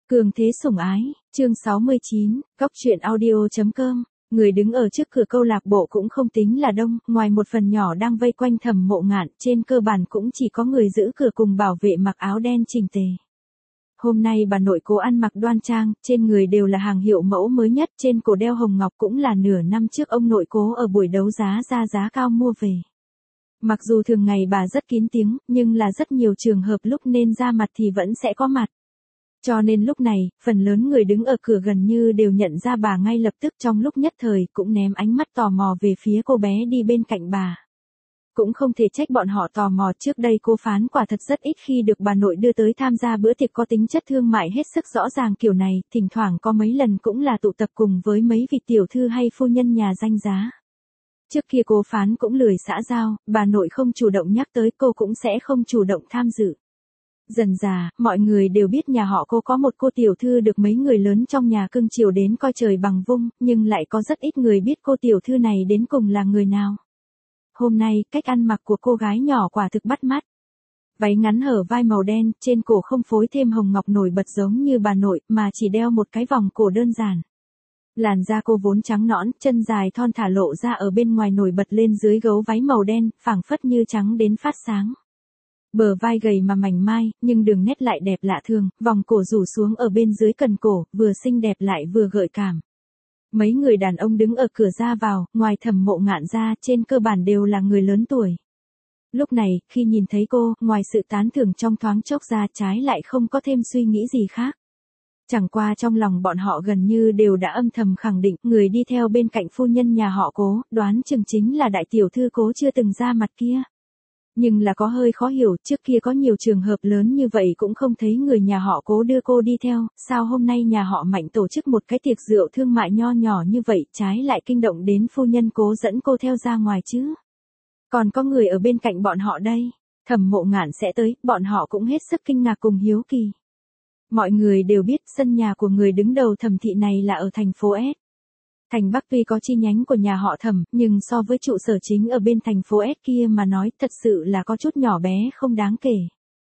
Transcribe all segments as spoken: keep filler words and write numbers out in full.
Cường thế sủng ái, chương sáu mươi chín, góc truyện audio.com. Người đứng ở trước cửa câu lạc bộ cũng không tính là đông, ngoài một phần nhỏ đang vây quanh Thẩm Mộ Ngạn, trên cơ bản cũng chỉ có người giữ cửa cùng bảo vệ mặc áo đen chỉnh tề. Hôm nay bà nội Cố ăn mặc đoan trang, trên người đều là hàng hiệu mẫu mới nhất, trên cổ đeo hồng ngọc cũng là nửa năm trước ông nội Cố ở buổi đấu giá ra giá cao mua về. Mặc dù thường ngày bà rất kín tiếng, nhưng là rất nhiều trường hợp lúc nên ra mặt thì vẫn sẽ có mặt. Cho nên lúc này, phần lớn người đứng ở cửa gần như đều nhận ra bà ngay lập tức, trong lúc nhất thời cũng ném ánh mắt tò mò về phía cô bé đi bên cạnh bà. Cũng không thể trách bọn họ tò mò, trước đây Cố Phán quả thật rất ít khi được bà nội đưa tới tham gia bữa tiệc có tính chất thương mại hết sức rõ ràng kiểu này, thỉnh thoảng có mấy lần cũng là tụ tập cùng với mấy vị tiểu thư hay phu nhân nhà danh giá. Trước kia Cố Phán cũng lười xã giao, bà nội không chủ động nhắc tới cô cũng sẽ không chủ động tham dự. Dần dà, mọi người đều biết nhà họ Cô có một cô tiểu thư được mấy người lớn trong nhà cưng chiều đến coi trời bằng vung, nhưng lại có rất ít người biết cô tiểu thư này đến cùng là người nào. Hôm nay, cách ăn mặc của cô gái nhỏ quả thực bắt mắt. Váy ngắn hở vai màu đen, trên cổ không phối thêm hồng ngọc nổi bật giống như bà nội, mà chỉ đeo một cái vòng cổ đơn giản. Làn da cô vốn trắng nõn, chân dài thon thả lộ ra ở bên ngoài nổi bật lên dưới gấu váy màu đen, phảng phất như trắng đến phát sáng. Bờ vai gầy mà mảnh mai, nhưng đường nét lại đẹp lạ thường, vòng cổ rủ xuống ở bên dưới cần cổ, vừa xinh đẹp lại vừa gợi cảm. Mấy người đàn ông đứng ở cửa ra vào, ngoài Thẩm Mộ Ngạn ra, trên cơ bản đều là người lớn tuổi. Lúc này, khi nhìn thấy cô, ngoài sự tán thưởng trong thoáng chốc ra, trái lại không có thêm suy nghĩ gì khác. Chẳng qua trong lòng bọn họ gần như đều đã âm thầm khẳng định, người đi theo bên cạnh phu nhân nhà họ Cố, đoán chừng chính là đại tiểu thư Cố chưa từng ra mặt kia. Nhưng là có hơi khó hiểu, trước kia có nhiều trường hợp lớn như vậy cũng không thấy người nhà họ Cố đưa cô đi theo, sao hôm nay nhà họ Mạnh tổ chức một cái tiệc rượu thương mại nho nhỏ như vậy, trái lại kinh động đến phu nhân Cố dẫn cô theo ra ngoài chứ. Còn có người ở bên cạnh bọn họ đây, Thẩm Mộ Ngạn sẽ tới, bọn họ cũng hết sức kinh ngạc cùng hiếu kỳ. Mọi người đều biết sân nhà của người đứng đầu Thẩm thị này là ở thành phố S. Thành Bắc tuy có chi nhánh của nhà họ Thẩm, nhưng so với trụ sở chính ở bên thành phố S kia mà nói thật sự là có chút nhỏ bé không đáng kể.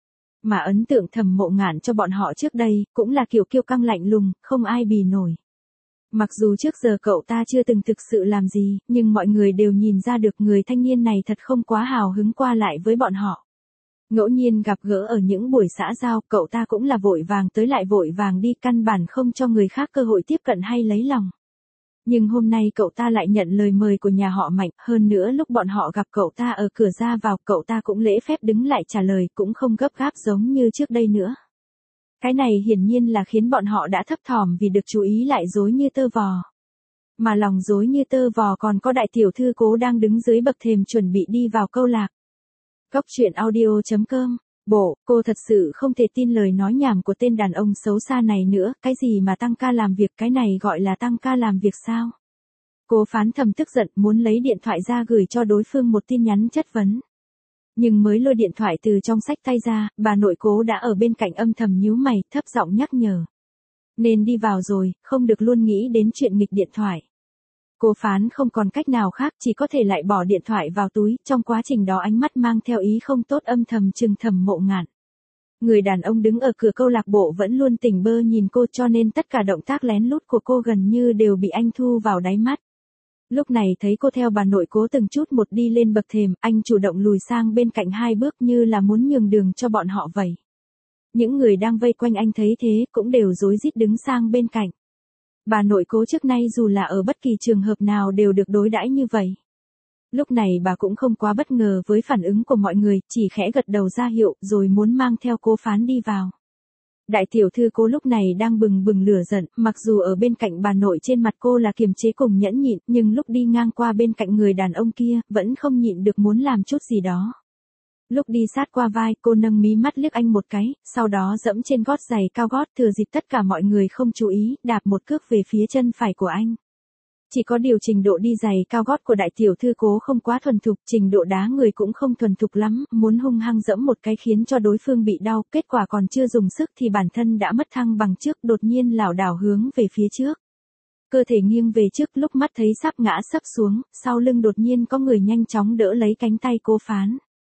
Mà ấn tượng Thẩm Mộ Ngạn cho bọn họ trước đây, cũng là kiểu kiêu căng lạnh lùng, không ai bì nổi. Mặc dù trước giờ cậu ta chưa từng thực sự làm gì, nhưng mọi người đều nhìn ra được người thanh niên này thật không quá hào hứng qua lại với bọn họ. Ngẫu nhiên gặp gỡ ở những buổi xã giao, cậu ta cũng là vội vàng tới lại vội vàng đi, căn bản không cho người khác cơ hội tiếp cận hay lấy lòng. Nhưng hôm nay cậu ta lại nhận lời mời của nhà họ Mạnh, hơn nữa lúc bọn họ gặp cậu ta ở cửa ra vào, cậu ta cũng lễ phép đứng lại trả lời, cũng không gấp gáp giống như trước đây nữa. Cái này hiển nhiên là khiến bọn họ đã thấp thỏm vì được chú ý lại rối như tơ vò. Mà lòng rối như tơ vò còn có đại tiểu thư Cố đang đứng dưới bậc thềm chuẩn bị đi vào câu lạc. Góc truyện audio.com. Bộ, cô thật sự không thể tin lời nói nhảm của tên đàn ông xấu xa này nữa, cái gì mà tăng ca làm việc, cái này gọi là tăng ca làm việc sao? Cố Phán thầm tức giận muốn lấy điện thoại ra gửi cho đối phương một tin nhắn chất vấn. Nhưng mới lôi điện thoại từ trong xách tay ra, bà nội Cố đã ở bên cạnh âm thầm nhíu mày, thấp giọng nhắc nhở. Nên đi vào rồi, không được luôn nghĩ đến chuyện nghịch điện thoại. Cố Phán không còn cách nào khác, chỉ có thể lại bỏ điện thoại vào túi, trong quá trình đó ánh mắt mang theo ý không tốt âm thầm trừng Thẩm Mộ Ngạn. Người đàn ông đứng ở cửa câu lạc bộ vẫn luôn tỉnh bơ nhìn cô, cho nên tất cả động tác lén lút của cô gần như đều bị anh thu vào đáy mắt. Lúc này thấy cô theo bà nội Cố từng chút một đi lên bậc thềm, anh chủ động lùi sang bên cạnh hai bước như là muốn nhường đường cho bọn họ vậy. Những người đang vây quanh anh thấy thế cũng đều rối rít đứng sang bên cạnh. Bà nội Cố trước nay dù là ở bất kỳ trường hợp nào đều được đối đãi như vậy. Lúc này bà cũng không quá bất ngờ với phản ứng của mọi người, chỉ khẽ gật đầu ra hiệu rồi muốn mang theo Cố Phán đi vào. Đại tiểu thư Cố lúc này đang bừng bừng lửa giận, mặc dù ở bên cạnh bà nội trên mặt cô là kiềm chế cùng nhẫn nhịn, nhưng lúc đi ngang qua bên cạnh người đàn ông kia, vẫn không nhịn được muốn làm chút gì đó. Lúc đi sát qua vai, cô nâng mí mắt liếc anh một cái, sau đó dẫm trên gót giày cao gót, thừa dịp tất cả mọi người không chú ý, đạp một cước về phía chân phải của anh. Chỉ có điều trình độ đi giày cao gót của đại tiểu thư Cố không quá thuần thục, trình độ đá người cũng không thuần thục lắm, muốn hung hăng dẫm một cái khiến cho đối phương bị đau, kết quả còn chưa dùng sức thì bản thân đã mất thăng bằng trước, đột nhiên lảo đảo hướng về phía trước. Cơ thể nghiêng về trước, lúc mắt thấy sắp ngã sấp xuống, sau lưng đột nhiên có người nhanh chóng đỡ lấy cánh tay Cố Phán.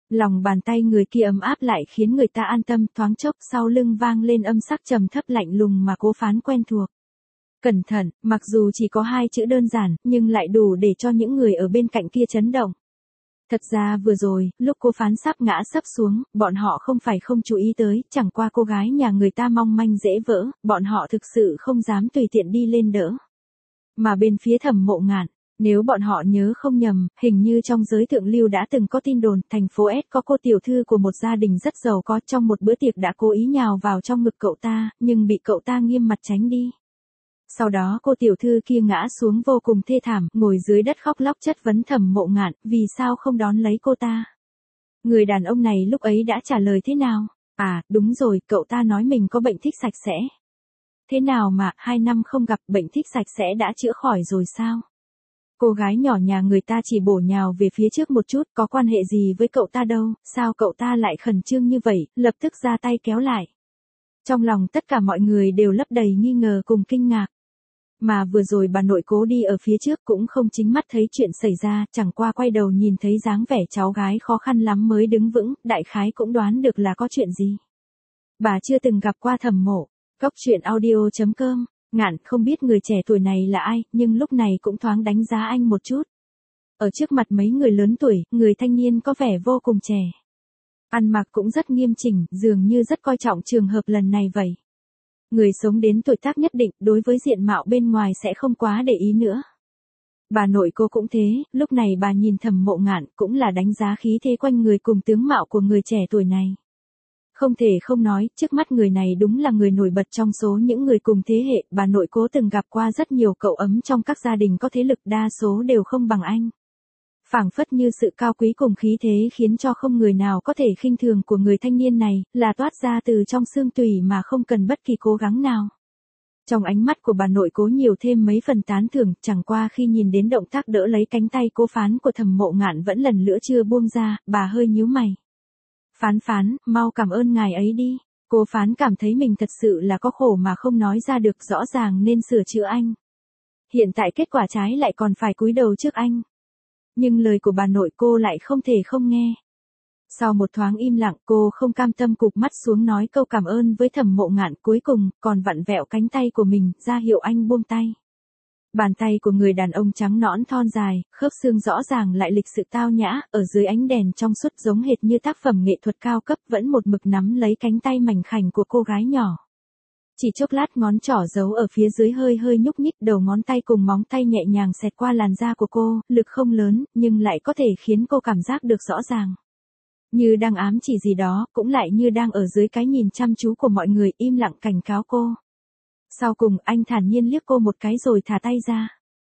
Lòng bàn tay người kia ấm áp lại khiến người ta an tâm, thoáng chốc sau lưng vang lên âm sắc trầm thấp lạnh lùng mà Cố Phán quen thuộc. Cẩn thận, mặc dù chỉ có hai chữ đơn giản, nhưng lại đủ để cho những người ở bên cạnh kia chấn động. Thật ra vừa rồi, lúc Cố Phán sắp ngã sấp xuống, bọn họ không phải không chú ý tới, chẳng qua cô gái nhà người ta mong manh dễ vỡ, bọn họ thực sự không dám tùy tiện đi lên đỡ. Mà bên phía Thẩm Mộ Ngạn, nếu bọn họ nhớ không nhầm, hình như trong giới thượng lưu đã từng có tin đồn, thành phố S có cô tiểu thư của một gia đình rất giàu có, trong một bữa tiệc đã cố ý nhào vào trong ngực cậu ta, nhưng bị cậu ta nghiêm mặt tránh đi. Sau đó cô tiểu thư kia ngã xuống vô cùng thê thảm, ngồi dưới đất khóc lóc chất vấn Thẩm Mộ Ngạn, vì sao không đón lấy cô ta. Người đàn ông này lúc ấy đã trả lời thế nào? À, đúng rồi, cậu ta nói mình có bệnh thích sạch sẽ. Thế nào mà, hai năm không gặp, bệnh thích sạch sẽ đã chữa khỏi rồi sao? Cô gái nhỏ nhà người ta chỉ bổ nhào về phía trước một chút, có quan hệ gì với cậu ta đâu, sao cậu ta lại khẩn trương như vậy, lập tức ra tay kéo lại. Trong lòng tất cả mọi người đều lấp đầy nghi ngờ cùng kinh ngạc. Mà vừa rồi bà nội Cố đi ở phía trước cũng không chính mắt thấy chuyện xảy ra, chẳng qua quay đầu nhìn thấy dáng vẻ cháu gái khó khăn lắm mới đứng vững, đại khái cũng đoán được là có chuyện gì. Bà chưa từng gặp qua Thẩm Mộ. Cốc truyện audio chấm com. Ngạn không biết người trẻ tuổi này là ai, nhưng lúc này cũng thoáng đánh giá anh một chút. Ở trước mặt mấy người lớn tuổi, người thanh niên có vẻ vô cùng trẻ. Ăn mặc cũng rất nghiêm chỉnh, dường như rất coi trọng trường hợp lần này vậy. Người sống đến tuổi tác nhất định, đối với diện mạo bên ngoài sẽ không quá để ý nữa. Bà nội Cô cũng thế, lúc này bà nhìn Thẩm Mộ Ngạn cũng là đánh giá khí thế quanh người cùng tướng mạo của người trẻ tuổi này. Không thể không nói, trước mắt người này đúng là người nổi bật trong số những người cùng thế hệ, bà nội Cố từng gặp qua rất nhiều cậu ấm trong các gia đình có thế lực, đa số đều không bằng anh. Phảng phất như sự cao quý cùng khí thế khiến cho không người nào có thể khinh thường của người thanh niên này, là toát ra từ trong xương tủy mà không cần bất kỳ cố gắng nào. Trong ánh mắt của bà nội Cố nhiều thêm mấy phần tán thưởng, chẳng qua khi nhìn đến động tác đỡ lấy cánh tay Cố Phán của Thẩm Mộ Ngạn vẫn lần nữa chưa buông ra, bà hơi nhíu mày. Phán phán, mau cảm ơn ngài ấy đi. Cố Phán cảm thấy mình thật sự là có khổ mà không nói ra được, rõ ràng nên sửa chữa anh. Hiện tại kết quả trái lại còn phải cúi đầu trước anh. Nhưng lời của bà nội cô lại không thể không nghe. Sau một thoáng im lặng, cô không cam tâm cụp mắt xuống nói câu cảm ơn với Thẩm Mộ Ngạn, cuối cùng còn vặn vẹo cánh tay của mình, ra hiệu anh buông tay. Bàn tay của người đàn ông trắng nõn thon dài, khớp xương rõ ràng lại lịch sự tao nhã, ở dưới ánh đèn trong suốt giống hệt như tác phẩm nghệ thuật cao cấp, vẫn một mực nắm lấy cánh tay mảnh khảnh của cô gái nhỏ. Chỉ chốc lát ngón trỏ giấu ở phía dưới hơi hơi nhúc nhích, đầu ngón tay cùng móng tay nhẹ nhàng xẹt qua làn da của cô, lực không lớn, nhưng lại có thể khiến cô cảm giác được rõ ràng. Như đang ám chỉ gì đó, cũng lại như đang ở dưới cái nhìn chăm chú của mọi người, im lặng cảnh cáo cô. Sau cùng anh thản nhiên liếc cô một cái rồi thả tay ra.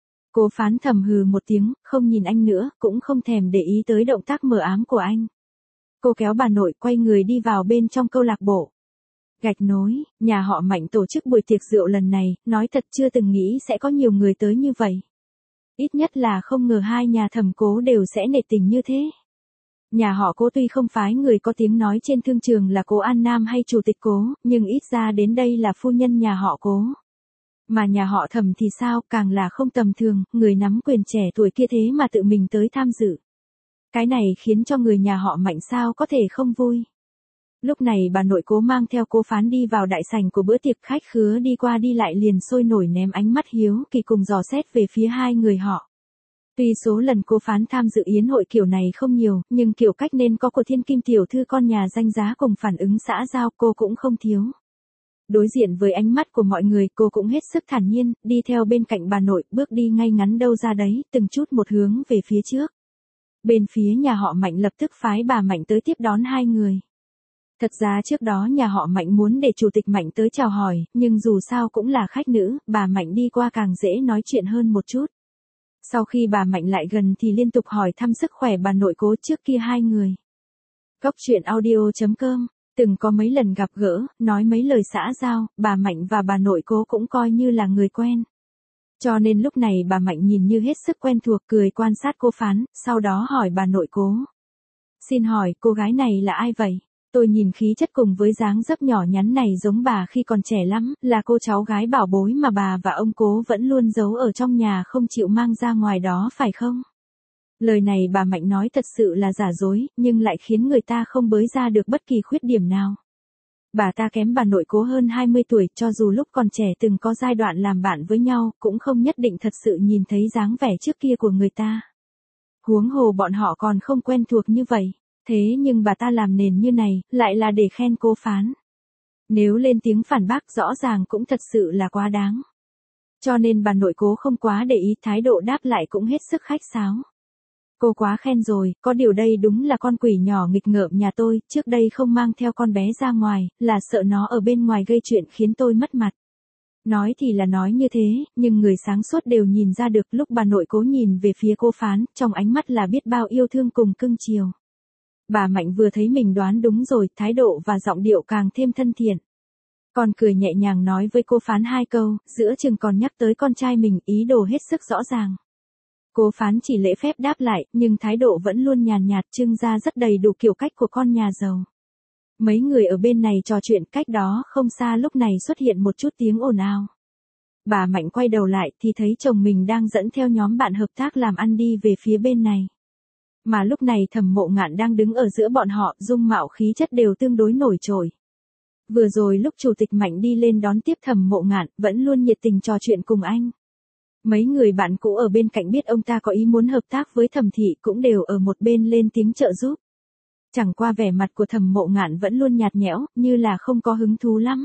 Cố Phán thầm hừ một tiếng, không nhìn anh nữa, cũng không thèm để ý tới động tác mờ ám của anh. Cô kéo bà nội quay người đi vào bên trong câu lạc bộ. Gạch nối, nhà họ Mạnh tổ chức buổi tiệc rượu lần này, nói thật chưa từng nghĩ sẽ có nhiều người tới như vậy. Ít nhất là không ngờ hai nhà Thẩm Cố đều sẽ nể tình như thế. Nhà họ Cố tuy không phái người có tiếng nói trên thương trường là Cố An Nam hay Chủ tịch Cố, nhưng ít ra đến đây là phu nhân nhà họ Cố. Mà nhà họ Thẩm thì sao, càng là không tầm thường, người nắm quyền trẻ tuổi kia thế mà tự mình tới tham dự. Cái này khiến cho người nhà họ Mạnh sao có thể không vui. Lúc này bà nội Cố mang theo Cố Phán đi vào đại sảnh của bữa tiệc, khách khứa đi qua đi lại liền sôi nổi ném ánh mắt hiếu kỳ cùng dò xét về phía hai người họ. Tuy số lần Cố Phán tham dự yến hội kiểu này không nhiều, nhưng kiểu cách nên có của thiên kim tiểu thư con nhà danh giá cùng phản ứng xã giao cô cũng không thiếu. Đối diện với ánh mắt của mọi người, cô cũng hết sức thản nhiên, đi theo bên cạnh bà nội, bước đi ngay ngắn đâu ra đấy, từng chút một hướng về phía trước. Bên phía nhà họ Mạnh lập tức phái bà Mạnh tới tiếp đón hai người. Thật ra trước đó nhà họ Mạnh muốn để chủ tịch Mạnh tới chào hỏi, nhưng dù sao cũng là khách nữ, bà Mạnh đi qua càng dễ nói chuyện hơn một chút. Sau khi bà Mạnh lại gần thì liên tục hỏi thăm sức khỏe bà nội Cố trước kia hai người. Cốc truyện audio chấm com, từng có mấy lần gặp gỡ, nói mấy lời xã giao, bà Mạnh và bà nội Cố cũng coi như là người quen. Cho nên lúc này bà Mạnh nhìn như hết sức quen thuộc, cười quan sát Cố Phán, sau đó hỏi bà nội Cố. Xin hỏi, cô gái này là ai vậy? Tôi nhìn khí chất cùng với dáng dấp nhỏ nhắn này giống bà khi còn trẻ lắm, là cô cháu gái bảo bối mà bà và ông Cố vẫn luôn giấu ở trong nhà không chịu mang ra ngoài đó phải không? Lời này bà Mạnh nói thật sự là giả dối, nhưng lại khiến người ta không bới ra được bất kỳ khuyết điểm nào. Bà ta kém bà nội Cố hơn hai mươi tuổi, cho dù lúc còn trẻ từng có giai đoạn làm bạn với nhau, cũng không nhất định thật sự nhìn thấy dáng vẻ trước kia của người ta. Huống hồ bọn họ còn không quen thuộc như vậy, thế nhưng bà ta làm nền như này, lại là để khen Cố Phán. Nếu lên tiếng phản bác rõ ràng cũng thật sự là quá đáng. Cho nên bà nội Cố không quá để ý, thái độ đáp lại cũng hết sức khách sáo. Cô quá khen rồi, có điều đây đúng là con quỷ nhỏ nghịch ngợm nhà tôi, trước đây không mang theo con bé ra ngoài, là sợ nó ở bên ngoài gây chuyện khiến tôi mất mặt. Nói thì là nói như thế, nhưng người sáng suốt đều nhìn ra được lúc bà nội Cố nhìn về phía Cố Phán, trong ánh mắt là biết bao yêu thương cùng cưng chiều. Bà Mạnh vừa thấy mình đoán đúng rồi, thái độ và giọng điệu càng thêm thân thiện. Còn cười nhẹ nhàng nói với Cố Phán hai câu, giữa chừng còn nhắc tới con trai mình, ý đồ hết sức rõ ràng. Cố Phán chỉ lễ phép đáp lại, nhưng thái độ vẫn luôn nhàn nhạt, trưng ra rất đầy đủ kiểu cách của con nhà giàu. Mấy người ở bên này trò chuyện, cách đó không xa lúc này xuất hiện một chút tiếng ồn ào. Bà Mạnh quay đầu lại thì thấy chồng mình đang dẫn theo nhóm bạn hợp tác làm ăn đi về phía bên này. Mà lúc này Thẩm Mộ Ngạn đang đứng ở giữa bọn họ, dung mạo khí chất đều tương đối nổi trội. Vừa rồi lúc Chủ tịch Mạnh đi lên đón tiếp Thẩm Mộ Ngạn, vẫn luôn nhiệt tình trò chuyện cùng anh. Mấy người bạn cũ ở bên cạnh biết ông ta có ý muốn hợp tác với Thẩm thị cũng đều ở một bên lên tiếng trợ giúp. Chẳng qua vẻ mặt của Thẩm Mộ Ngạn vẫn luôn nhạt nhẽo, như là không có hứng thú lắm.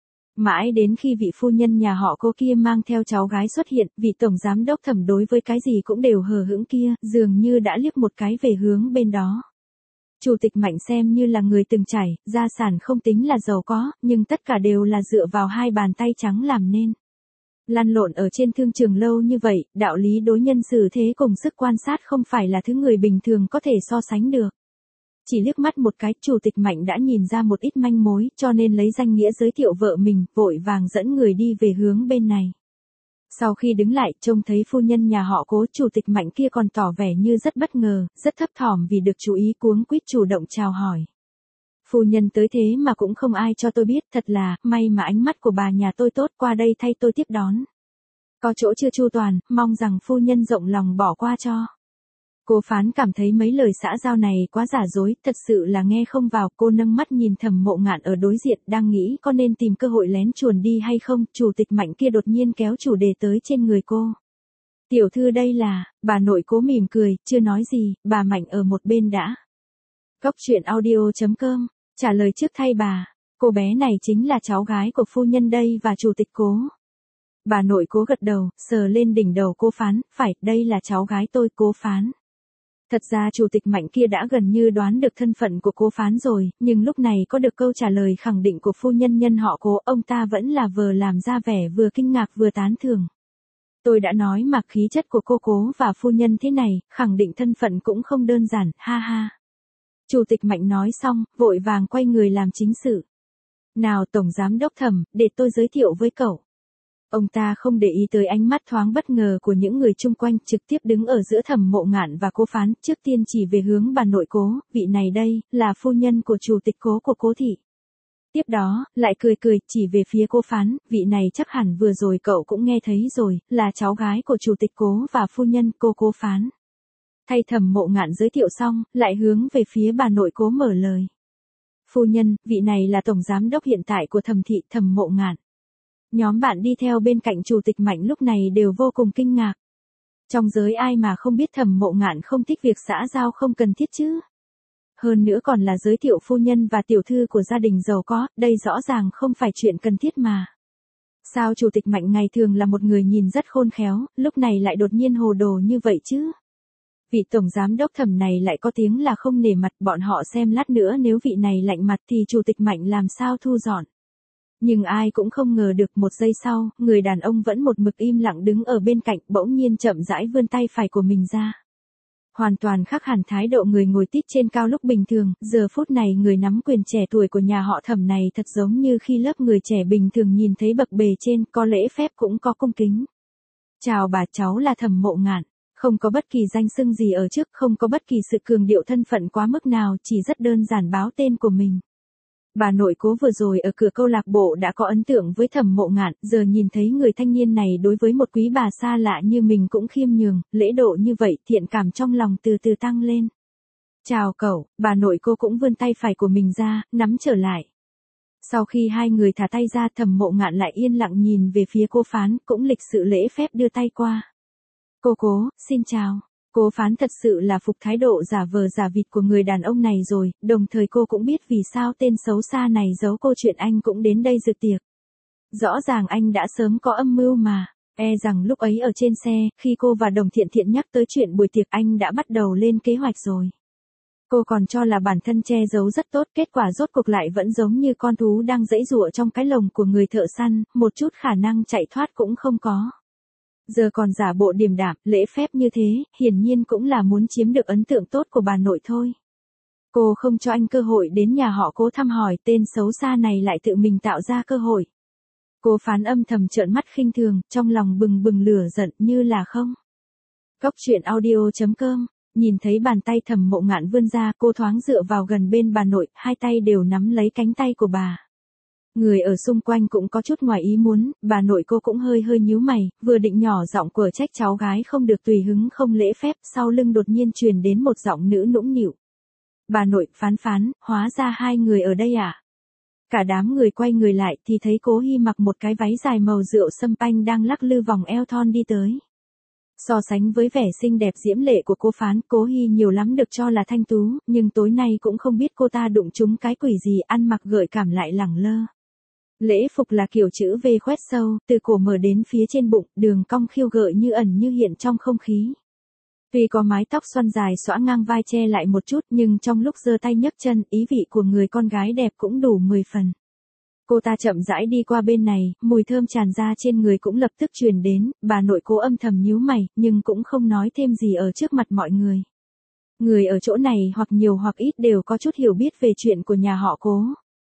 Mãi đến khi vị phu nhân nhà họ Cố kia mang theo cháu gái xuất hiện, vị tổng giám đốc Thẩm đối với cái gì cũng đều hờ hững kia, dường như đã liếc một cái về hướng bên đó. Chủ tịch Mạnh xem như là người từng trải, gia sản không tính là giàu có, nhưng tất cả đều là dựa vào hai bàn tay trắng làm nên. Lăn lộn ở trên thương trường lâu như vậy, đạo lý đối nhân xử thế cùng sức quan sát không phải là thứ người bình thường có thể so sánh được. Chỉ liếc mắt một cái, Chủ tịch Mạnh đã nhìn ra một ít manh mối, cho nên lấy danh nghĩa giới thiệu vợ mình, vội vàng dẫn người đi về hướng bên này. Sau khi đứng lại, trông thấy phu nhân nhà họ Cố, Chủ tịch Mạnh kia còn tỏ vẻ như rất bất ngờ, rất thấp thỏm vì được chú ý, cuống quýt chủ động chào hỏi. Phu nhân tới thế mà cũng không ai cho tôi biết, thật là, may mà ánh mắt của bà nhà tôi tốt, qua đây thay tôi tiếp đón. Có chỗ chưa chu toàn, mong rằng phu nhân rộng lòng bỏ qua cho. Cố Phán cảm thấy mấy lời xã giao này quá giả dối, thật sự là nghe không vào. Cô nâng mắt nhìn Thẩm Mộ Ngạn ở đối diện, đang nghĩ có nên tìm cơ hội lén chuồn đi hay không. Chủ tịch Mạnh kia đột nhiên kéo chủ đề tới trên người cô. Tiểu thư đây là, bà nội Cố mỉm cười, chưa nói gì, bà Mạnh ở một bên đã. Góc truyện audio chấm com, trả lời trước thay bà, cô bé này chính là cháu gái của phu nhân đây và Chủ tịch Cố. Bà nội Cố gật đầu, sờ lên đỉnh đầu Cố Phán, phải, đây là cháu gái tôi, Cố Phán. Thật ra Chủ tịch Mạnh kia đã gần như đoán được thân phận của Cố Phán rồi, nhưng lúc này có được câu trả lời khẳng định của phu nhân nhân họ Cố, ông ta vẫn là vừa làm ra vẻ vừa kinh ngạc vừa tán thưởng. Tôi đã nói mà, khí chất của cô Cố và phu nhân thế này, khẳng định thân phận cũng không đơn giản, ha ha. Chủ tịch Mạnh nói xong, vội vàng quay người làm chính sự. Nào Tổng Giám đốc Thẩm, để tôi giới thiệu với cậu. Ông ta không để ý tới ánh mắt thoáng bất ngờ của những người chung quanh, trực tiếp đứng ở giữa Thẩm Mộ Ngạn và Cố Phán, trước tiên chỉ về hướng bà nội Cố, vị này đây, là phu nhân của Chủ tịch Cố của Cố thị. Tiếp đó, lại cười cười, chỉ về phía Cố Phán, vị này chắc hẳn vừa rồi cậu cũng nghe thấy rồi, là cháu gái của Chủ tịch Cố và phu nhân cô Cố Phán. Thay Thẩm Mộ Ngạn giới thiệu xong, lại hướng về phía bà nội Cố mở lời. Phu nhân, vị này là Tổng Giám đốc hiện tại của Thẩm thị, Thẩm Mộ Ngạn. Nhóm bạn đi theo bên cạnh Chủ tịch Mạnh lúc này đều vô cùng kinh ngạc. Trong giới ai mà không biết Thẩm Mộ Ngạn không thích việc xã giao không cần thiết chứ. Hơn nữa còn là giới thiệu phu nhân và tiểu thư của gia đình giàu có, đây rõ ràng không phải chuyện cần thiết mà. Sao Chủ tịch Mạnh ngày thường là một người nhìn rất khôn khéo, lúc này lại đột nhiên hồ đồ như vậy chứ? Vị Tổng Giám đốc Thẩm này lại có tiếng là không nể mặt, bọn họ xem lát nữa nếu vị này lạnh mặt thì Chủ tịch Mạnh làm sao thu dọn. Nhưng ai cũng không ngờ được, một giây sau, người đàn ông vẫn một mực im lặng đứng ở bên cạnh, bỗng nhiên chậm rãi vươn tay phải của mình ra. Hoàn toàn khác hẳn thái độ người ngồi tít trên cao lúc bình thường, giờ phút này người nắm quyền trẻ tuổi của nhà họ Thẩm này thật giống như khi lớp người trẻ bình thường nhìn thấy bậc bề trên, có lễ phép cũng có cung kính. Chào bà, cháu là Thẩm Mộ Ngạn, không có bất kỳ danh xưng gì ở trước, không có bất kỳ sự cường điệu thân phận quá mức nào, chỉ rất đơn giản báo tên của mình. Bà nội Cố vừa rồi ở cửa câu lạc bộ đã có ấn tượng với Thẩm Mộ Ngạn, giờ nhìn thấy người thanh niên này đối với một quý bà xa lạ như mình cũng khiêm nhường, lễ độ như vậy, thiện cảm trong lòng từ từ tăng lên. Chào cậu, bà nội Cô cũng vươn tay phải của mình ra, nắm trở lại. Sau khi hai người thả tay ra, Thẩm Mộ Ngạn lại yên lặng nhìn về phía Cô Phán, cũng lịch sự lễ phép đưa tay qua. Cô Cố, xin chào. Cố Phán thật sự là phục thái độ giả vờ giả vịt của người đàn ông này rồi, đồng thời cô cũng biết vì sao tên xấu xa này giấu cô chuyện anh cũng đến đây dự tiệc. Rõ ràng anh đã sớm có âm mưu mà, e rằng lúc ấy ở trên xe, khi cô và Đồng Thiện Thiện nhắc tới chuyện buổi tiệc anh đã bắt đầu lên kế hoạch rồi. Cô còn cho là bản thân che giấu rất tốt, kết quả rốt cuộc lại vẫn giống như con thú đang giãy giụa trong cái lồng của người thợ săn, một chút khả năng chạy thoát cũng không có. Giờ còn giả bộ điềm đạm, lễ phép như thế, hiển nhiên cũng là muốn chiếm được ấn tượng tốt của bà nội thôi. Cô không cho anh cơ hội đến nhà họ Cố thăm hỏi, tên xấu xa này lại tự mình tạo ra cơ hội. Cố Phán âm thầm trợn mắt khinh thường, trong lòng bừng bừng lửa giận như là không. Cốc truyện audio chấm com, nhìn thấy bàn tay Thẩm Mộ Ngạn vươn ra, cô thoáng dựa vào gần bên bà nội, hai tay đều nắm lấy cánh tay của bà. Người ở xung quanh cũng có chút ngoài ý muốn, bà nội cô cũng hơi hơi nhíu mày, vừa định nhỏ giọng quở trách cháu gái không được tùy hứng không lễ phép, sau lưng đột nhiên truyền đến một giọng nữ nũng nịu. Bà nội, Phán Phán, hóa ra hai người ở đây à? Cả đám người quay người lại thì thấy Cố Hi mặc một cái váy dài màu rượu sâm panh đang lắc lư vòng eo thon đi tới. So sánh với vẻ xinh đẹp diễm lệ của cô Phán, Cố Hi nhiều lắm được cho là thanh tú, nhưng tối nay cũng không biết cô ta đụng trúng cái quỷ gì, ăn mặc gợi cảm lại lẳng lơ. Lễ phục là kiểu chữ V khoét sâu, từ cổ mở đến phía trên bụng, đường cong khiêu gợi như ẩn như hiện trong không khí. Tuy có mái tóc xoăn dài xõa ngang vai che lại một chút, nhưng trong lúc giơ tay nhấc chân, ý vị của người con gái đẹp cũng đủ mười phần. Cô ta chậm rãi đi qua bên này, mùi thơm tràn ra trên người cũng lập tức truyền đến, bà nội Cố âm thầm nhíu mày, nhưng cũng không nói thêm gì ở trước mặt mọi người. Người ở chỗ này hoặc nhiều hoặc ít đều có chút hiểu biết về chuyện của nhà họ Cố.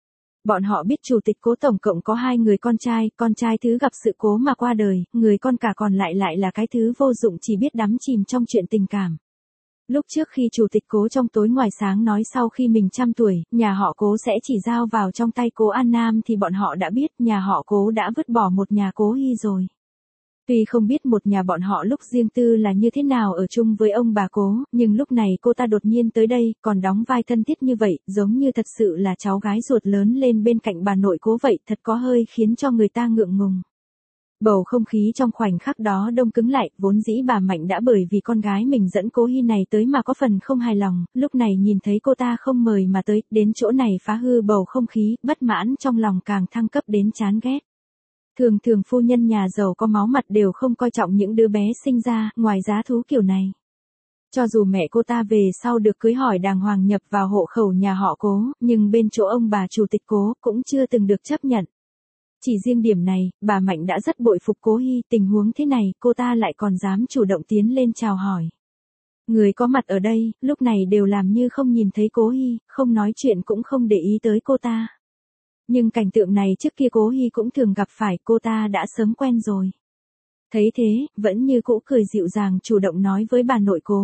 Bọn họ biết chủ tịch Cố tổng cộng có hai người con trai, con trai thứ gặp sự cố mà qua đời, người con cả còn lại lại là cái thứ vô dụng chỉ biết đắm chìm trong chuyện tình cảm. Lúc trước khi chủ tịch Cố trong tối ngoài sáng nói sau khi mình trăm tuổi, nhà họ Cố sẽ chỉ giao vào trong tay Cố An Nam thì bọn họ đã biết nhà họ Cố đã vứt bỏ một nhà Cố Hi rồi. Tuy không biết một nhà bọn họ lúc riêng tư là như thế nào ở chung với ông bà Cố, nhưng lúc này cô ta đột nhiên tới đây, còn đóng vai thân thiết như vậy, giống như thật sự là cháu gái ruột lớn lên bên cạnh bà nội Cố vậy, thật có hơi khiến cho người ta ngượng ngùng. Bầu không khí trong khoảnh khắc đó đông cứng lại, vốn dĩ bà Mạnh đã bởi vì con gái mình dẫn Cố Hi này tới mà có phần không hài lòng, lúc này nhìn thấy cô ta không mời mà tới, đến chỗ này phá hư bầu không khí, bất mãn trong lòng càng thăng cấp đến chán ghét. Thường thường phu nhân nhà giàu có máu mặt đều không coi trọng những đứa bé sinh ra, ngoài giá thú kiểu này. Cho dù mẹ cô ta về sau được cưới hỏi đàng hoàng nhập vào hộ khẩu nhà họ Cố, nhưng bên chỗ ông bà chủ tịch Cố cũng chưa từng được chấp nhận. Chỉ riêng điểm này, bà Mạnh đã rất bội phục Cố Hi, tình huống thế này, cô ta lại còn dám chủ động tiến lên chào hỏi. Người có mặt ở đây, lúc này đều làm như không nhìn thấy Cố Hi, không nói chuyện cũng không để ý tới cô ta. Nhưng cảnh tượng này trước kia Cố Hi cũng thường gặp phải, cô ta đã sớm quen rồi. Thấy thế, vẫn như cũ cười dịu dàng chủ động nói với bà nội Cố.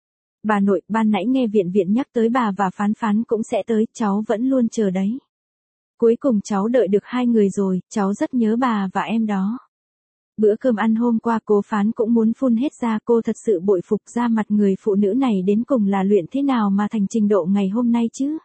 Bà nội, ban nãy nghe viện viện nhắc tới bà và Phán Phán cũng sẽ tới, cháu vẫn luôn chờ đấy. Cuối cùng cháu đợi được hai người rồi, cháu rất nhớ bà và em đó. Bữa cơm ăn hôm qua Cố Phán cũng muốn phun hết ra, cô thật sự bội phục ra mặt người phụ nữ này đến cùng là luyện thế nào mà thành trình độ ngày hôm nay chứ.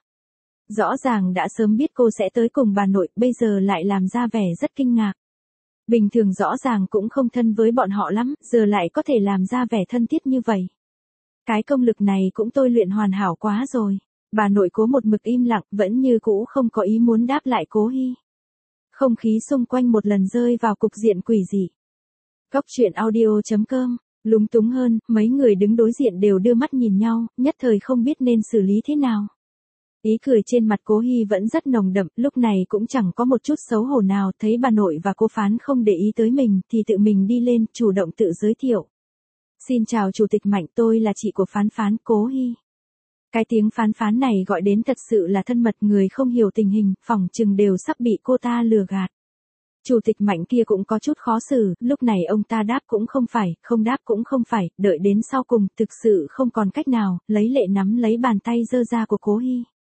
Rõ ràng đã sớm biết cô sẽ tới cùng bà nội, bây giờ lại làm ra vẻ rất kinh ngạc. Bình thường rõ ràng cũng không thân với bọn họ lắm, giờ lại có thể làm ra vẻ thân thiết như vậy. Cái công lực này cũng tôi luyện hoàn hảo quá rồi. Bà nội Cố một mực im lặng, vẫn như cũ không có ý muốn đáp lại Cố Hi. Không khí xung quanh một lần rơi vào cục diện quỷ dị. Cốc truyện audio chấm com, lúng túng hơn, mấy người đứng đối diện đều đưa mắt nhìn nhau, nhất thời không biết nên xử lý thế nào. Ý cười trên mặt Cố Hi vẫn rất nồng đậm, lúc này cũng chẳng có một chút xấu hổ nào, thấy bà nội và Cố Phán không để ý tới mình, thì tự mình đi lên, chủ động tự giới thiệu. Xin chào Chủ tịch Mạnh, tôi là chị của Phán Phán, Cố Hi. Cái tiếng Phán Phán này gọi đến thật sự là thân mật, người không hiểu tình hình, phỏng chừng đều sắp bị cô ta lừa gạt. Chủ tịch Mạnh kia cũng có chút khó xử, lúc này ông ta đáp cũng không phải, không đáp cũng không phải, đợi đến sau cùng, thực sự không còn cách nào, lấy lệ nắm lấy bàn tay dơ ra của Cố Hi.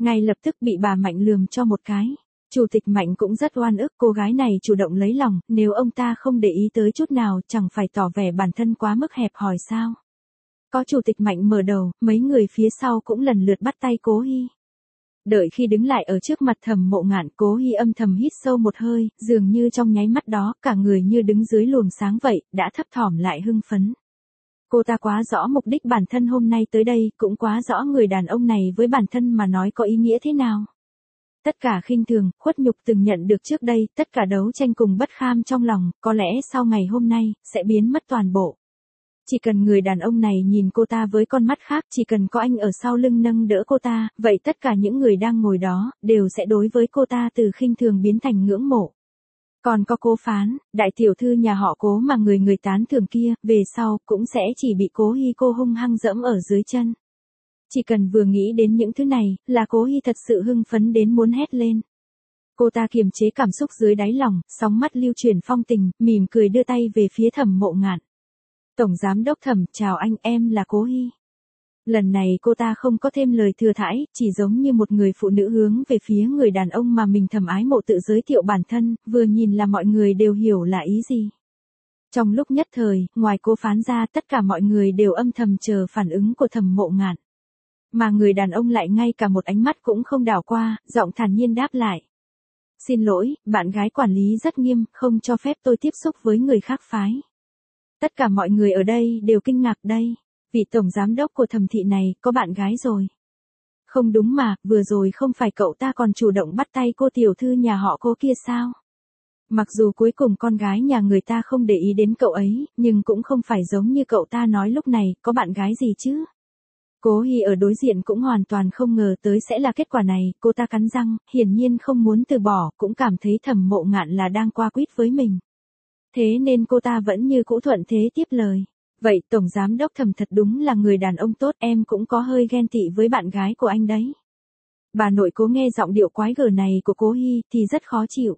Ngay lập tức bị bà Mạnh lườm cho một cái. Chủ tịch Mạnh cũng rất oan ức, cô gái này chủ động lấy lòng, nếu ông ta không để ý tới chút nào chẳng phải tỏ vẻ bản thân quá mức hẹp hòi sao. Có chủ tịch Mạnh mở đầu, mấy người phía sau cũng lần lượt bắt tay Cố Hi. Đợi khi đứng lại ở trước mặt Thẩm Mộ Ngạn, Cố Hi âm thầm hít sâu một hơi, dường như trong nháy mắt đó, cả người như đứng dưới luồng sáng vậy, đã thấp thỏm lại hưng phấn. Cô ta quá rõ mục đích bản thân hôm nay tới đây, cũng quá rõ người đàn ông này với bản thân mà nói có ý nghĩa thế nào. Tất cả khinh thường, khuất nhục từng nhận được trước đây, tất cả đấu tranh cùng bất kham trong lòng, có lẽ sau ngày hôm nay, sẽ biến mất toàn bộ. Chỉ cần người đàn ông này nhìn cô ta với con mắt khác, chỉ cần có anh ở sau lưng nâng đỡ cô ta, vậy tất cả những người đang ngồi đó, đều sẽ đối với cô ta từ khinh thường biến thành ngưỡng mộ. Còn có Cố Phán, đại tiểu thư nhà họ Cố mà người người tán thưởng kia, về sau, cũng sẽ chỉ bị Cố Hi cô hung hăng dẫm ở dưới chân. Chỉ cần vừa nghĩ đến những thứ này, là Cố Hi thật sự hưng phấn đến muốn hét lên. Cô ta kiềm chế cảm xúc dưới đáy lòng, sóng mắt lưu chuyển phong tình, mỉm cười đưa tay về phía Thẩm Mộ Ngạn. Tổng giám đốc Thẩm, chào anh, em là Cố Hi. Lần này cô ta không có thêm lời thừa thãi, chỉ giống như một người phụ nữ hướng về phía người đàn ông mà mình thầm ái mộ tự giới thiệu bản thân, vừa nhìn là mọi người đều hiểu là ý gì. Trong lúc nhất thời, ngoài Cố Phán ra tất cả mọi người đều âm thầm chờ phản ứng của Thẩm Mộ Ngạn. Mà người đàn ông lại ngay cả một ánh mắt cũng không đảo qua, giọng thản nhiên đáp lại. Xin lỗi, bạn gái quản lý rất nghiêm, không cho phép tôi tiếp xúc với người khác phái. Tất cả mọi người ở đây đều kinh ngạc đây. Vị tổng giám đốc của Thẩm thị này có bạn gái rồi. Không đúng mà, vừa rồi không phải cậu ta còn chủ động bắt tay cô tiểu thư nhà họ Cố kia sao? Mặc dù cuối cùng con gái nhà người ta không để ý đến cậu ấy, nhưng cũng không phải giống như cậu ta nói lúc này, có bạn gái gì chứ? Cố Hi ở đối diện cũng hoàn toàn không ngờ tới sẽ là kết quả này, cô ta cắn răng, hiển nhiên không muốn từ bỏ, cũng cảm thấy Thẩm Mộ Ngạn là đang qua quýt với mình. Thế nên cô ta vẫn như cũ thuận thế tiếp lời. Vậy tổng giám đốc Thẩm thật đúng là người đàn ông tốt, em cũng có hơi ghen tị với bạn gái của anh đấy. Bà nội Cố nghe giọng điệu quái gở này của Cố Hi thì rất khó chịu.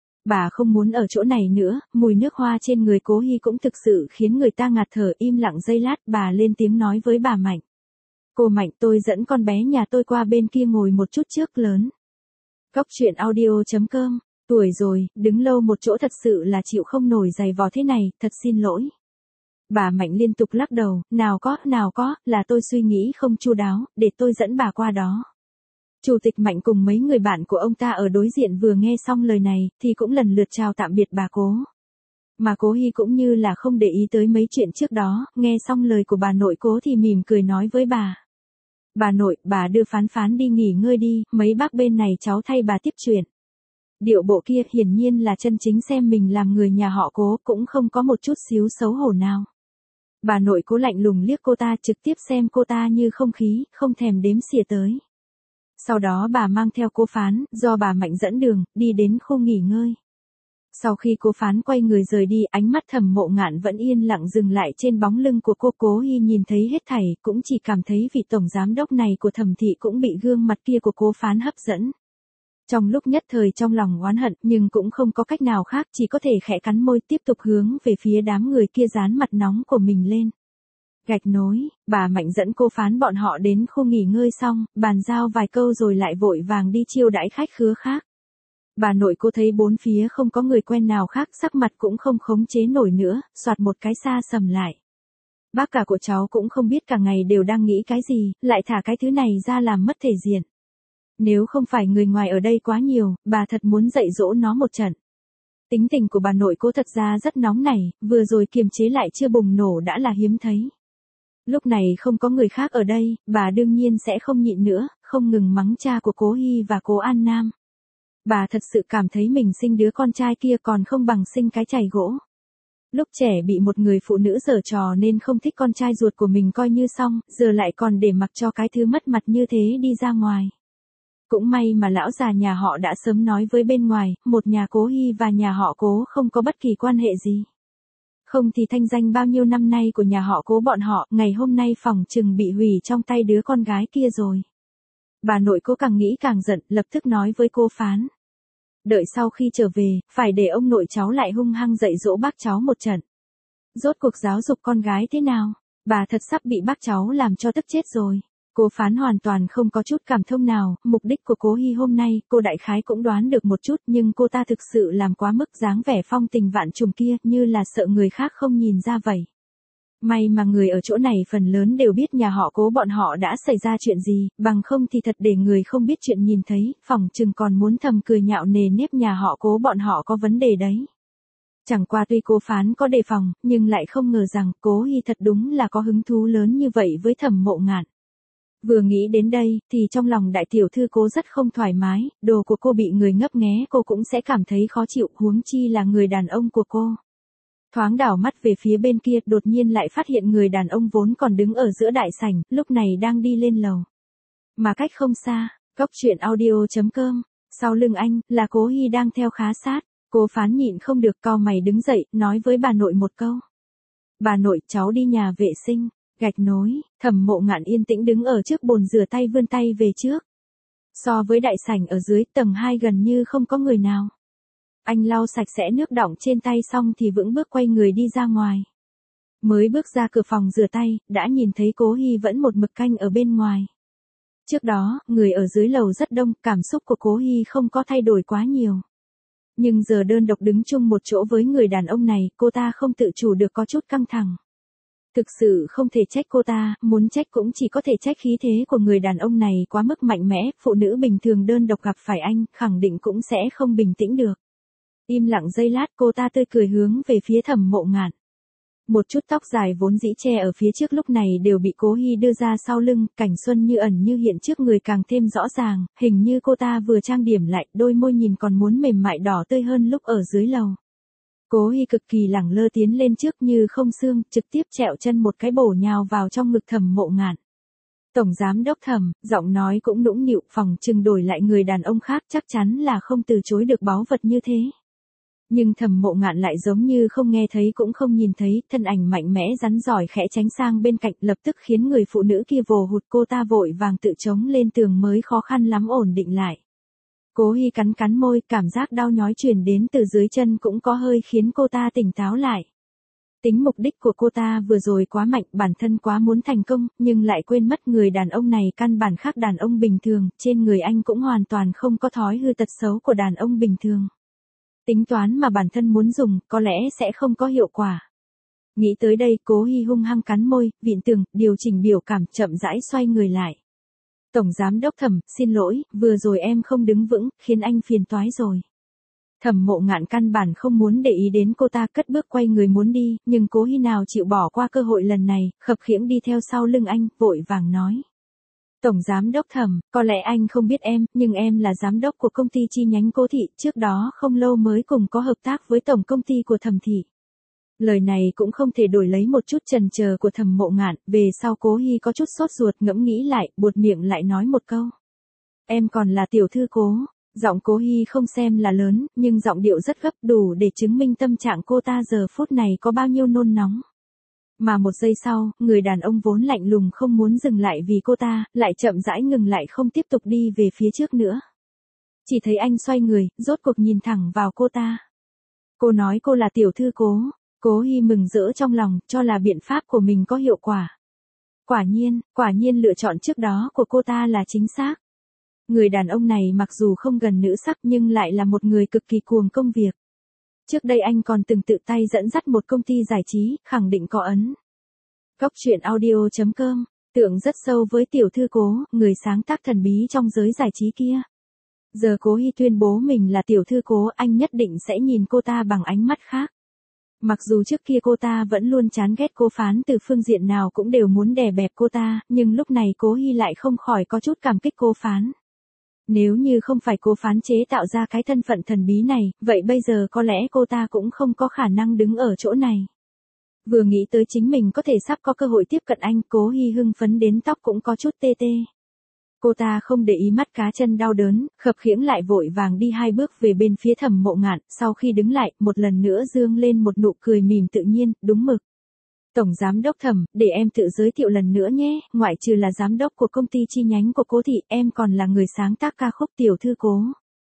Bà không muốn ở chỗ này nữa, mùi nước hoa trên người Cố Hi cũng thực sự khiến người ta ngạt thở. Im lặng giây lát, bà lên tiếng nói với bà Mạnh. Cô Mạnh, tôi dẫn con bé nhà tôi qua bên kia ngồi một chút trước lớn. Cóc truyện audio chấm com, tuổi rồi, đứng lâu một chỗ thật sự là chịu không nổi giày vò thế này, thật xin lỗi. Bà Mạnh liên tục lắc đầu, nào có, nào có, là tôi suy nghĩ không chu đáo, để tôi dẫn bà qua đó. Chủ tịch Mạnh cùng mấy người bạn của ông ta ở đối diện vừa nghe xong lời này, thì cũng lần lượt chào tạm biệt bà Cố. Mà Cố Hi cũng như là không để ý tới mấy chuyện trước đó, nghe xong lời của bà nội Cố thì mỉm cười nói với bà. Bà nội, bà đưa Phán Phán đi nghỉ ngơi đi, mấy bác bên này cháu thay bà tiếp chuyện. Điệu bộ kia hiển nhiên là chân chính xem mình làm người nhà họ Cố, cũng không có một chút xíu xấu hổ nào. Bà nội Cố lạnh lùng liếc cô ta, trực tiếp xem cô ta như không khí, không thèm đếm xỉa tới. Sau đó bà mang theo Cố Phán, do bà Mạnh dẫn đường, đi đến khu nghỉ ngơi. Sau khi Cố Phán quay người rời đi, ánh mắt Thẩm Mộ Ngạn vẫn yên lặng dừng lại trên bóng lưng của cô. Cố Hi nhìn thấy hết thảy, cũng chỉ cảm thấy vị tổng giám đốc này của Thẩm thị cũng bị gương mặt kia của Cố Phán hấp dẫn. Trong lúc nhất thời trong lòng oán hận, nhưng cũng không có cách nào khác, chỉ có thể khẽ cắn môi tiếp tục hướng về phía đám người kia dán mặt nóng của mình lên. Gạch nối, bà Mạnh dẫn Cố Phán bọn họ đến khu nghỉ ngơi xong, bàn giao vài câu rồi lại vội vàng đi chiêu đãi khách khứa khác. Bà nội Cố thấy bốn phía không có người quen nào khác, sắc mặt cũng không khống chế nổi nữa, soạt một cái xa sầm lại. Bác cả của cháu cũng không biết cả ngày đều đang nghĩ cái gì, lại thả cái thứ này ra làm mất thể diện. Nếu không phải người ngoài ở đây quá nhiều, bà thật muốn dạy dỗ nó một trận. Tính tình của bà nội Cố thật ra rất nóng nảy, vừa rồi kiềm chế lại chưa bùng nổ đã là hiếm thấy. Lúc này không có người khác ở đây, bà đương nhiên sẽ không nhịn nữa, không ngừng mắng cha của Cố Hi và Cố An Nam. Bà thật sự cảm thấy mình sinh đứa con trai kia còn không bằng sinh cái chày gỗ. Lúc trẻ bị một người phụ nữ giở trò nên không thích con trai ruột của mình coi như xong, giờ lại còn để mặc cho cái thứ mất mặt như thế đi ra ngoài. Cũng may mà lão già nhà họ đã sớm nói với bên ngoài, một nhà Cố Hi và nhà họ Cố không có bất kỳ quan hệ gì. Không thì thanh danh bao nhiêu năm nay của nhà họ Cố bọn họ, ngày hôm nay phỏng chừng bị hủy trong tay đứa con gái kia rồi. Bà nội Cố càng nghĩ càng giận, lập tức nói với Cố Phán. Đợi sau khi trở về, phải để ông nội cháu lại hung hăng dạy dỗ bác cháu một trận. Rốt cuộc giáo dục con gái thế nào, bà thật sắp bị bác cháu làm cho tức chết rồi. Cố Phán hoàn toàn không có chút cảm thông nào, mục đích của Cố Hi hôm nay, cô đại khái cũng đoán được một chút, nhưng cô ta thực sự làm quá mức dáng vẻ phong tình vạn trùng kia, như là sợ người khác không nhìn ra vậy. May mà người ở chỗ này phần lớn đều biết nhà họ Cố bọn họ đã xảy ra chuyện gì, bằng không thì thật để người không biết chuyện nhìn thấy, phỏng chừng còn muốn thầm cười nhạo nề nếp nhà họ Cố bọn họ có vấn đề đấy. Chẳng qua tuy Cố Phán có đề phòng, nhưng lại không ngờ rằng Cố Hi thật đúng là có hứng thú lớn như vậy với Thẩm Mộ Ngạn. Vừa nghĩ đến đây, thì trong lòng đại tiểu thư Cố rất không thoải mái, đồ của cô bị người ngấp nghé cô cũng sẽ cảm thấy khó chịu, huống chi là người đàn ông của cô. Thoáng đảo mắt về phía bên kia, đột nhiên lại phát hiện người đàn ông vốn còn đứng ở giữa đại sảnh, lúc này đang đi lên lầu. Mà cách không xa, góc truyện audio chấm com, sau lưng anh, là Cố Hi đang theo khá sát. Cố Phán nhịn không được cau mày đứng dậy, nói với bà nội một câu. Bà nội, cháu đi nhà vệ sinh. Gạch nối, Thẩm Mộ Ngạn yên tĩnh đứng ở trước bồn rửa tay vươn tay về trước. So với đại sảnh ở dưới, tầng hai gần như không có người nào. Anh lau sạch sẽ nước đọng trên tay xong thì vững bước quay người đi ra ngoài. Mới bước ra cửa phòng rửa tay, đã nhìn thấy Cố Hi vẫn một mực canh ở bên ngoài. Trước đó, người ở dưới lầu rất đông, cảm xúc của Cố Hi không có thay đổi quá nhiều. Nhưng giờ đơn độc đứng chung một chỗ với người đàn ông này, cô ta không tự chủ được có chút căng thẳng. Thực sự không thể trách cô ta, muốn trách cũng chỉ có thể trách khí thế của người đàn ông này quá mức mạnh mẽ, phụ nữ bình thường đơn độc gặp phải anh, khẳng định cũng sẽ không bình tĩnh được. Im lặng giây lát, cô ta tươi cười hướng về phía Thẩm Mộ Ngạn. Một chút tóc dài vốn dĩ che ở phía trước lúc này đều bị Cố Hi đưa ra sau lưng, cảnh xuân như ẩn như hiện trước người càng thêm rõ ràng, hình như cô ta vừa trang điểm lại, đôi môi nhìn còn muốn mềm mại đỏ tươi hơn lúc ở dưới lầu. Cố Hi cực kỳ lẳng lơ tiến lên trước như không xương, trực tiếp trẹo chân một cái bổ nhào vào trong ngực Thẩm Mộ Ngạn. Tổng giám đốc Thẩm, giọng nói cũng nũng nịu, phòng trừng đổi lại người đàn ông khác chắc chắn là không từ chối được báu vật như thế. Nhưng Thẩm Mộ Ngạn lại giống như không nghe thấy cũng không nhìn thấy, thân ảnh mạnh mẽ rắn giỏi khẽ tránh sang bên cạnh, lập tức khiến người phụ nữ kia vồ hụt, cô ta vội vàng tự chống lên tường mới khó khăn lắm ổn định lại. Cố Hi cắn cắn môi, cảm giác đau nhói truyền đến từ dưới chân cũng có hơi khiến cô ta tỉnh táo lại. Tính mục đích của cô ta vừa rồi quá mạnh, bản thân quá muốn thành công, nhưng lại quên mất người đàn ông này căn bản khác đàn ông bình thường, trên người anh cũng hoàn toàn không có thói hư tật xấu của đàn ông bình thường. Tính toán mà bản thân muốn dùng, có lẽ sẽ không có hiệu quả. Nghĩ tới đây, Cố Hi hung hăng cắn môi, vịn tường, điều chỉnh biểu cảm, chậm rãi xoay người lại. Tổng giám đốc Thẩm, xin lỗi, vừa rồi em không đứng vững, khiến anh phiền toái rồi. Thẩm Mộ Ngạn căn bản không muốn để ý đến cô ta, cất bước quay người muốn đi, nhưng Cố Hi nào chịu bỏ qua cơ hội lần này, khập khiễng đi theo sau lưng anh, vội vàng nói. Tổng giám đốc Thẩm, có lẽ anh không biết em, nhưng em là giám đốc của công ty chi nhánh Cố thị, trước đó không lâu mới cùng có hợp tác với tổng công ty của Thẩm thị. Lời này cũng không thể đổi lấy một chút chần chờ của Thẩm Mộ Ngạn, về sau Cố Hi có chút sốt ruột, ngẫm nghĩ lại, buột miệng lại nói một câu. Em còn là tiểu thư Cố. Giọng Cố Hi không xem là lớn, nhưng giọng điệu rất gấp, đủ để chứng minh tâm trạng cô ta giờ phút này có bao nhiêu nôn nóng. Mà một giây sau, người đàn ông vốn lạnh lùng không muốn dừng lại vì cô ta, lại chậm rãi ngừng lại không tiếp tục đi về phía trước nữa. Chỉ thấy anh xoay người, rốt cuộc nhìn thẳng vào cô ta. Cô nói cô là tiểu thư Cố. Cố Hi mừng rỡ trong lòng, cho là biện pháp của mình có hiệu quả. Quả nhiên, quả nhiên lựa chọn trước đó của cô ta là chính xác. Người đàn ông này mặc dù không gần nữ sắc nhưng lại là một người cực kỳ cuồng công việc. Trước đây anh còn từng tự tay dẫn dắt một công ty giải trí, khẳng định có ấn. Góc truyện audio chấm com, tượng rất sâu với tiểu thư Cố, người sáng tác thần bí trong giới giải trí kia. Giờ Cố Hi tuyên bố mình là tiểu thư Cố, anh nhất định sẽ nhìn cô ta bằng ánh mắt khác. Mặc dù trước kia cô ta vẫn luôn chán ghét Cố Phán, từ phương diện nào cũng đều muốn đè bẹp cô ta, nhưng lúc này Cố Hi lại không khỏi có chút cảm kích Cố Phán. Nếu như không phải Cố Phán chế tạo ra cái thân phận thần bí này, vậy bây giờ có lẽ cô ta cũng không có khả năng đứng ở chỗ này. Vừa nghĩ tới chính mình có thể sắp có cơ hội tiếp cận anh, Cố Hi hưng phấn đến tóc cũng có chút tê tê. Cô ta không để ý mắt cá chân đau đớn, khập khiễng lại vội vàng đi hai bước về bên phía Thẩm Mộ Ngạn, sau khi đứng lại, một lần nữa dương lên một nụ cười mỉm tự nhiên, đúng mực. Tổng giám đốc Thẩm, để em tự giới thiệu lần nữa nhé, ngoại trừ là giám đốc của công ty chi nhánh của Cố thị, em còn là người sáng tác ca khúc Tiểu thư Cố.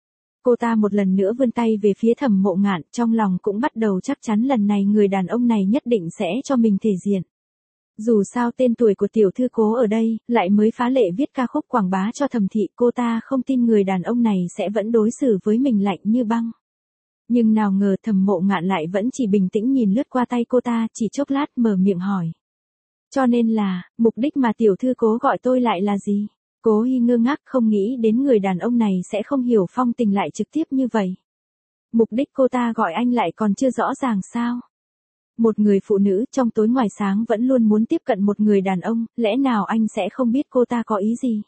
Cô ta một lần nữa vươn tay về phía Thẩm Mộ Ngạn, trong lòng cũng bắt đầu chắc chắn lần này người đàn ông này nhất định sẽ cho mình thể diện. Dù sao tên tuổi của tiểu thư Cố ở đây, lại mới phá lệ viết ca khúc quảng bá cho Thẩm thị, cô ta không tin người đàn ông này sẽ vẫn đối xử với mình lạnh như băng. Nhưng nào ngờ Thẩm Mộ Ngạn lại vẫn chỉ bình tĩnh nhìn lướt qua tay cô ta, chỉ chốc lát mở miệng hỏi. Cho nên là, mục đích mà tiểu thư Cố gọi tôi lại là gì? Cố Hi ngơ ngác không nghĩ đến người đàn ông này sẽ không hiểu phong tình lại trực tiếp như vậy. Mục đích cô ta gọi anh lại còn chưa rõ ràng sao? Một người phụ nữ trong tối ngoài sáng vẫn luôn muốn tiếp cận một người đàn ông, lẽ nào anh sẽ không biết cô ta có ý gì?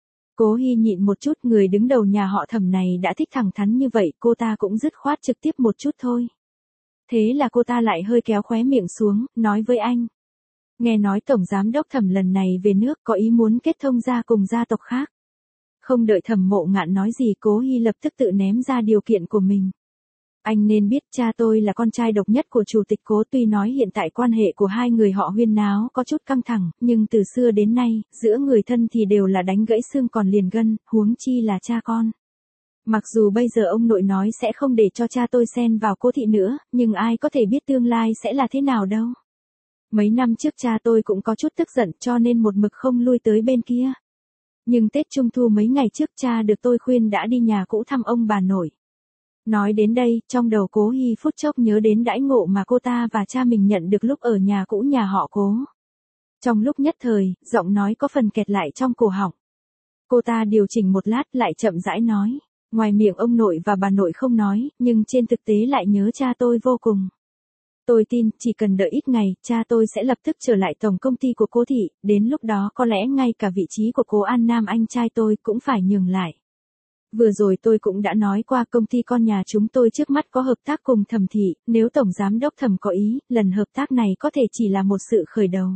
Cố Hi nhịn một chút, người đứng đầu nhà họ Thẩm này đã thích thẳng thắn như vậy, cô ta cũng dứt khoát trực tiếp một chút thôi. Thế là cô ta lại hơi kéo khóe miệng xuống, nói với anh. Nghe nói Tổng Giám đốc Thẩm lần này về nước có ý muốn kết thông gia cùng gia tộc khác. Không đợi Thẩm Mộ Ngạn nói gì, Cố Hi lập tức tự ném ra điều kiện của mình. Anh nên biết cha tôi là con trai độc nhất của chủ tịch Cố, tuy nói hiện tại quan hệ của hai người họ huyên náo có chút căng thẳng, nhưng từ xưa đến nay, giữa người thân thì đều là đánh gãy xương còn liền gân, huống chi là cha con. Mặc dù bây giờ ông nội nói sẽ không để cho cha tôi xen vào Cố thị nữa, nhưng ai có thể biết tương lai sẽ là thế nào đâu. Mấy năm trước cha tôi cũng có chút tức giận cho nên một mực không lui tới bên kia. Nhưng Tết Trung Thu mấy ngày trước cha được tôi khuyên đã đi nhà cũ thăm ông bà nội. Nói đến đây, trong đầu Cố Hi phút chốc nhớ đến đãi ngộ mà cô ta và cha mình nhận được lúc ở nhà cũ nhà họ Cố. Trong lúc nhất thời, giọng nói có phần kẹt lại trong cổ họng. Cô ta điều chỉnh một lát lại chậm rãi nói, ngoài miệng ông nội và bà nội không nói, nhưng trên thực tế lại nhớ cha tôi vô cùng. Tôi tin, chỉ cần đợi ít ngày, cha tôi sẽ lập tức trở lại tổng công ty của Cố thị, đến lúc đó có lẽ ngay cả vị trí của Cố An Nam anh trai tôi cũng phải nhường lại. Vừa rồi tôi cũng đã nói qua, công ty con nhà chúng tôi trước mắt có hợp tác cùng Thẩm thị, nếu Tổng Giám đốc Thẩm có ý, lần hợp tác này có thể chỉ là một sự khởi đầu.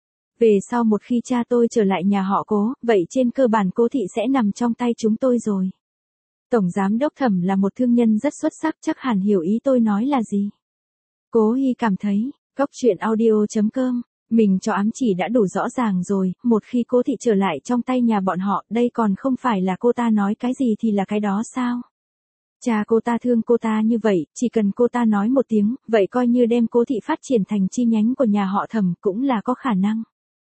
Về sau một khi cha tôi trở lại nhà họ Cố, vậy trên cơ bản Cố thị sẽ nằm trong tay chúng tôi rồi. Tổng Giám đốc Thẩm là một thương nhân rất xuất sắc, chắc hẳn hiểu ý tôi nói là gì. Cố Hi cảm thấy, góc truyện audio chấm com, mình cho ám chỉ đã đủ rõ ràng rồi, một khi Cố thị trở lại trong tay nhà bọn họ, đây còn không phải là cô ta nói cái gì thì là cái đó sao? Cha cô ta thương cô ta như vậy, chỉ cần cô ta nói một tiếng, vậy coi như đem Cố thị phát triển thành chi nhánh của nhà họ Thẩm cũng là có khả năng.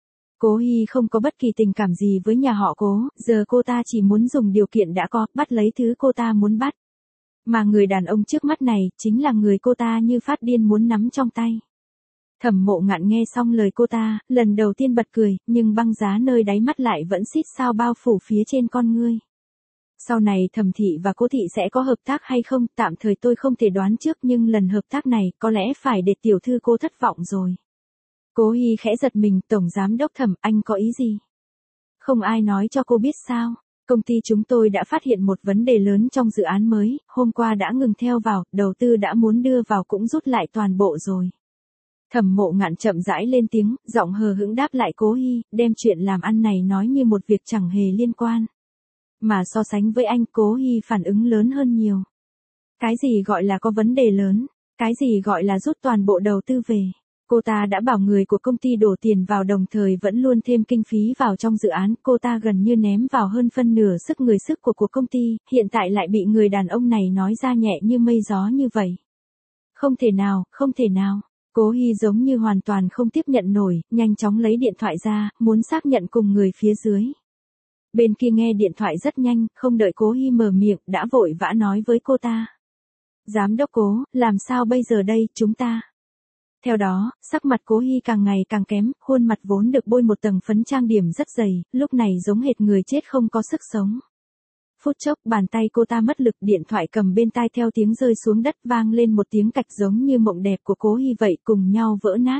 Cố Hi không có bất kỳ tình cảm gì với nhà họ Cố, giờ cô ta chỉ muốn dùng điều kiện đã có, bắt lấy thứ cô ta muốn bắt. Mà người đàn ông trước mắt này, chính là người cô ta như phát điên muốn nắm trong tay. Thẩm Mộ Ngạn nghe xong lời cô ta, lần đầu tiên bật cười, nhưng băng giá nơi đáy mắt lại vẫn xít sao bao phủ phía trên con ngươi. Sau này Thẩm thị và Cố thị sẽ có hợp tác hay không, tạm thời tôi không thể đoán trước, nhưng lần hợp tác này có lẽ phải để tiểu thư Cố thất vọng rồi. Cố Hi khẽ giật mình, Tổng Giám đốc Thẩm, anh có ý gì? Không ai nói cho cô biết sao? Công ty chúng tôi đã phát hiện một vấn đề lớn trong dự án mới, hôm qua đã ngừng theo vào, đầu tư đã muốn đưa vào cũng rút lại toàn bộ rồi. Thẩm Mộ Ngạn chậm rãi lên tiếng, giọng hờ hững đáp lại Cố Hi, đem chuyện làm ăn này nói như một việc chẳng hề liên quan. Mà so sánh với anh, Cố Hi phản ứng lớn hơn nhiều. Cái gì gọi là có vấn đề lớn? Cái gì gọi là rút toàn bộ đầu tư về? Cô ta đã bảo người của công ty đổ tiền vào, đồng thời vẫn luôn thêm kinh phí vào trong dự án, cô ta gần như ném vào hơn phân nửa sức người sức của của công ty, hiện tại lại bị người đàn ông này nói ra nhẹ như mây gió như vậy. Không thể nào, không thể nào. Cố Hi giống như hoàn toàn không tiếp nhận nổi, nhanh chóng lấy điện thoại ra, muốn xác nhận cùng người phía dưới. Bên kia nghe điện thoại rất nhanh, không đợi Cố Hi mở miệng, đã vội vã nói với cô ta. Giám đốc Cố, làm sao bây giờ đây, chúng ta? Theo đó, sắc mặt Cố Hi càng ngày càng kém, khuôn mặt vốn được bôi một tầng phấn trang điểm rất dày, lúc này giống hệt người chết không có sức sống. Phút chốc bàn tay cô ta mất lực, điện thoại cầm bên tai theo tiếng rơi xuống đất vang lên một tiếng cạch giống như mộng đẹp của Cố Hi vậy, cùng nhau vỡ nát.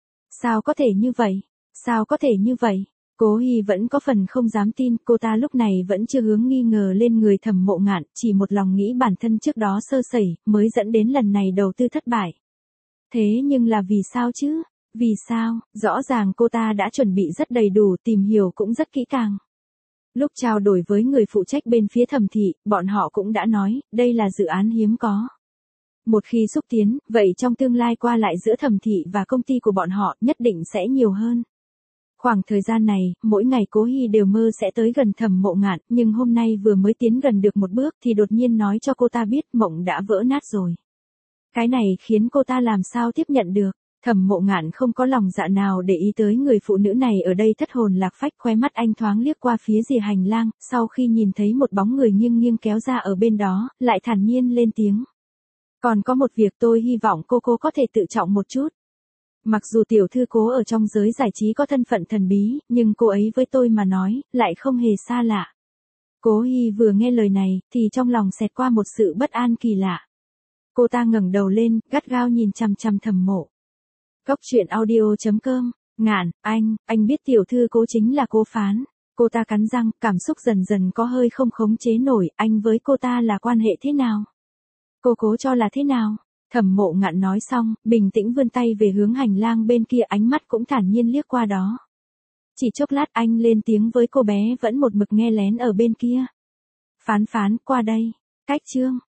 Sao có thể như vậy? Sao có thể như vậy? Cố Hi vẫn có phần không dám tin, cô ta lúc này vẫn chưa hướng nghi ngờ lên người Thẩm Mộ Ngạn, chỉ một lòng nghĩ bản thân trước đó sơ sẩy, mới dẫn đến lần này đầu tư thất bại. Thế nhưng là vì sao chứ? Vì sao? Rõ ràng cô ta đã chuẩn bị rất đầy đủ, tìm hiểu cũng rất kỹ càng. Lúc trao đổi với người phụ trách bên phía Thẩm thị, bọn họ cũng đã nói, đây là dự án hiếm có. Một khi xúc tiến, vậy trong tương lai qua lại giữa Thẩm thị và công ty của bọn họ nhất định sẽ nhiều hơn. Khoảng thời gian này, mỗi ngày Cố Hi đều mơ sẽ tới gần Thẩm Mộ Ngạn, nhưng hôm nay vừa mới tiến gần được một bước thì đột nhiên nói cho cô ta biết mộng đã vỡ nát rồi. Cái này khiến cô ta làm sao tiếp nhận được. Thẩm Mộ Ngạn không có lòng dạ nào để ý tới người phụ nữ này ở đây thất hồn lạc phách, khóe mắt anh thoáng liếc qua phía rìa hành lang, sau khi nhìn thấy một bóng người nghiêng nghiêng kéo ra ở bên đó, lại thản nhiên lên tiếng. Còn có một việc tôi hy vọng cô cô có thể tự trọng một chút. Mặc dù tiểu thư cố ở trong giới giải trí có thân phận thần bí, nhưng cô ấy với tôi mà nói, lại không hề xa lạ. Cố Hi vừa nghe lời này, thì trong lòng xẹt qua một sự bất an kỳ lạ. Cô ta ngẩng đầu lên, gắt gao nhìn chằm chằm Thẩm Mộ. Cốc truyện audio chấm com, Ngạn, anh, anh biết tiểu thư Cố chính là Cố Phán. Cô ta cắn răng, cảm xúc dần dần có hơi không khống chế nổi, anh với cô ta là quan hệ thế nào? Cô Cố cho là thế nào? Thẩm Mộ Ngạn nói xong, bình tĩnh vươn tay về hướng hành lang bên kia, ánh mắt cũng thản nhiên liếc qua đó. Chỉ chốc lát anh lên tiếng với cô bé vẫn một mực nghe lén ở bên kia. Phán Phán, qua đây. Cách chương